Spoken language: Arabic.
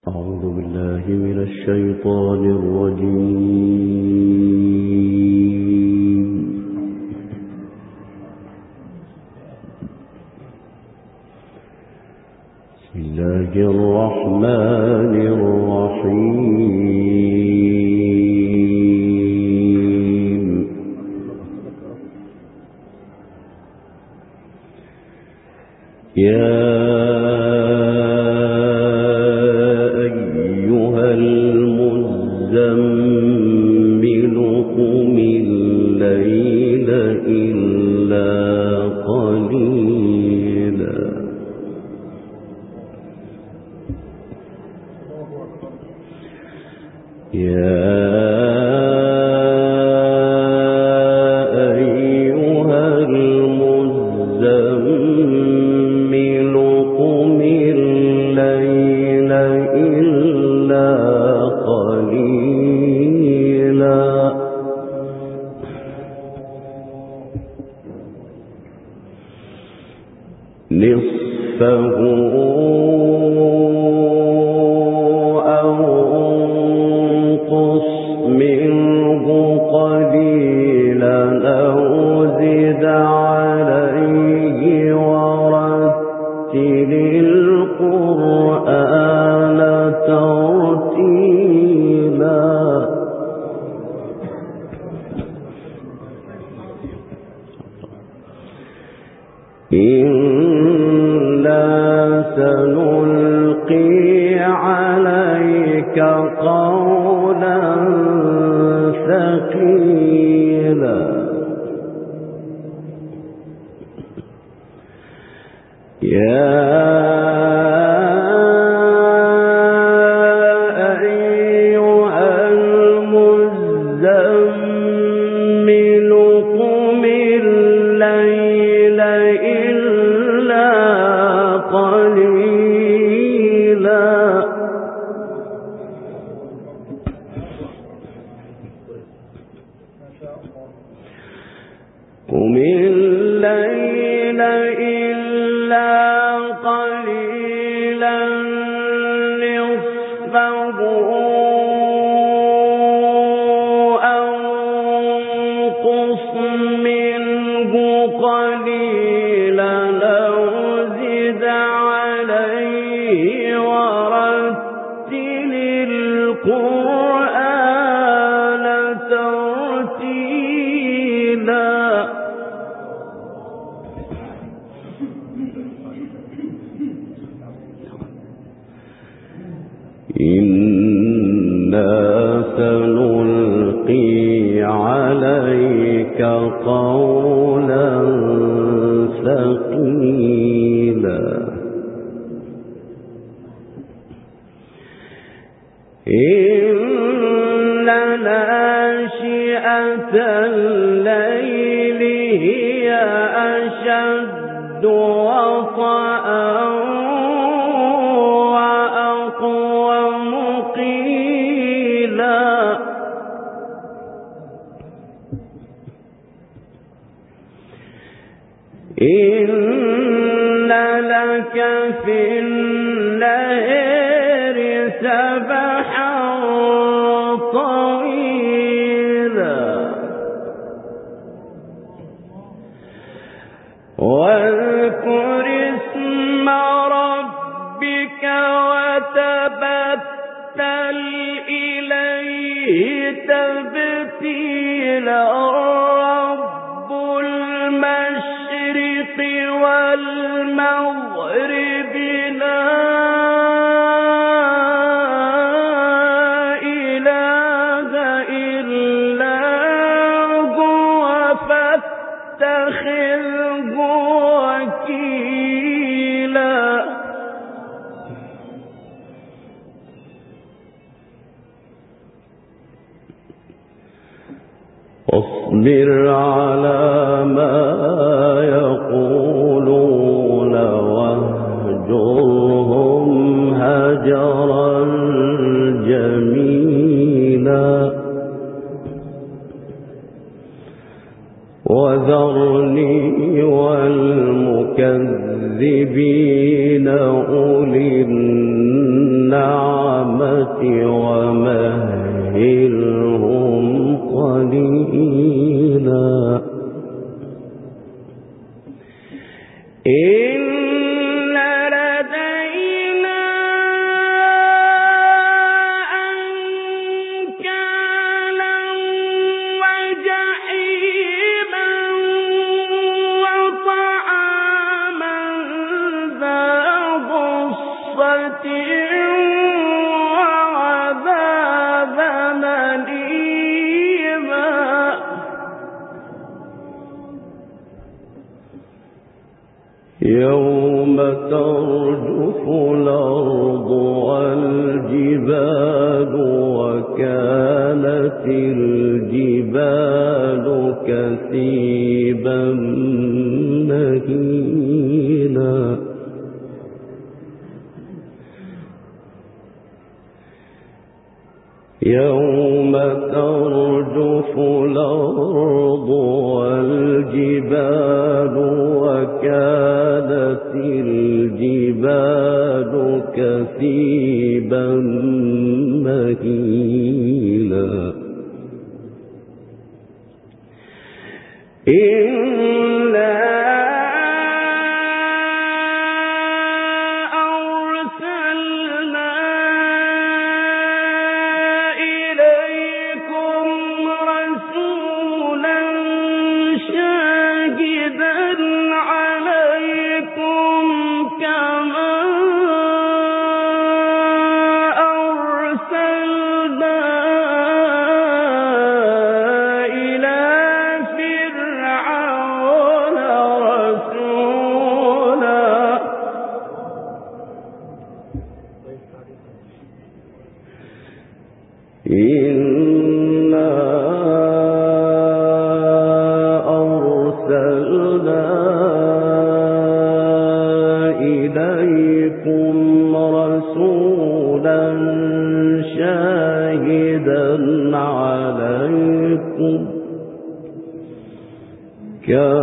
أعوذ بالله من الشيطان الرجيم. بسم الله الرحمن الرحيم. يا نصفه أو انقص منه قليلا أو زد عليه ورتل القرآن ترتيلا. سنلقي عليك قولا ثقيلا. يا أيها المزمل قم الليل إلا قليلا قم الليل إلا قليلا نصفه أو انقص منه قليلا أو زد عليه ورتل القرآن ترتيلا. إنا سنلقي عليك قولا ثقيلا. إن ناشئة الليل هي أشد وطئا وأقوم قيلا. إن لك في النهار سبحا طويلا واذكر اسم ربك وتبتل إليه تبتيلا. رب المشرق والمغرب لا إله إلا هو فاتخذه وكيلا. واصبر على ما يقولون واهجرهم هجرا جميلا. وذرني والمكذبين أولي النعم ومهلهم قليلا إن لدينا أنكالا وجحيما وطعاما ذا غصة وعذابا أليما يوم ترجف الأرض والجبال وكانت الجبال كثيبا مهيلا يوم ترجف الأرض والجبال وكانت الجبال كثيبا مهيلا إنا أرسلنا إليكم رسولا شاهدا عليكم كما أرسلنا إلى فرعون رسولا إنا أرسلنا إليكم رسولا شاهدا عليكم كما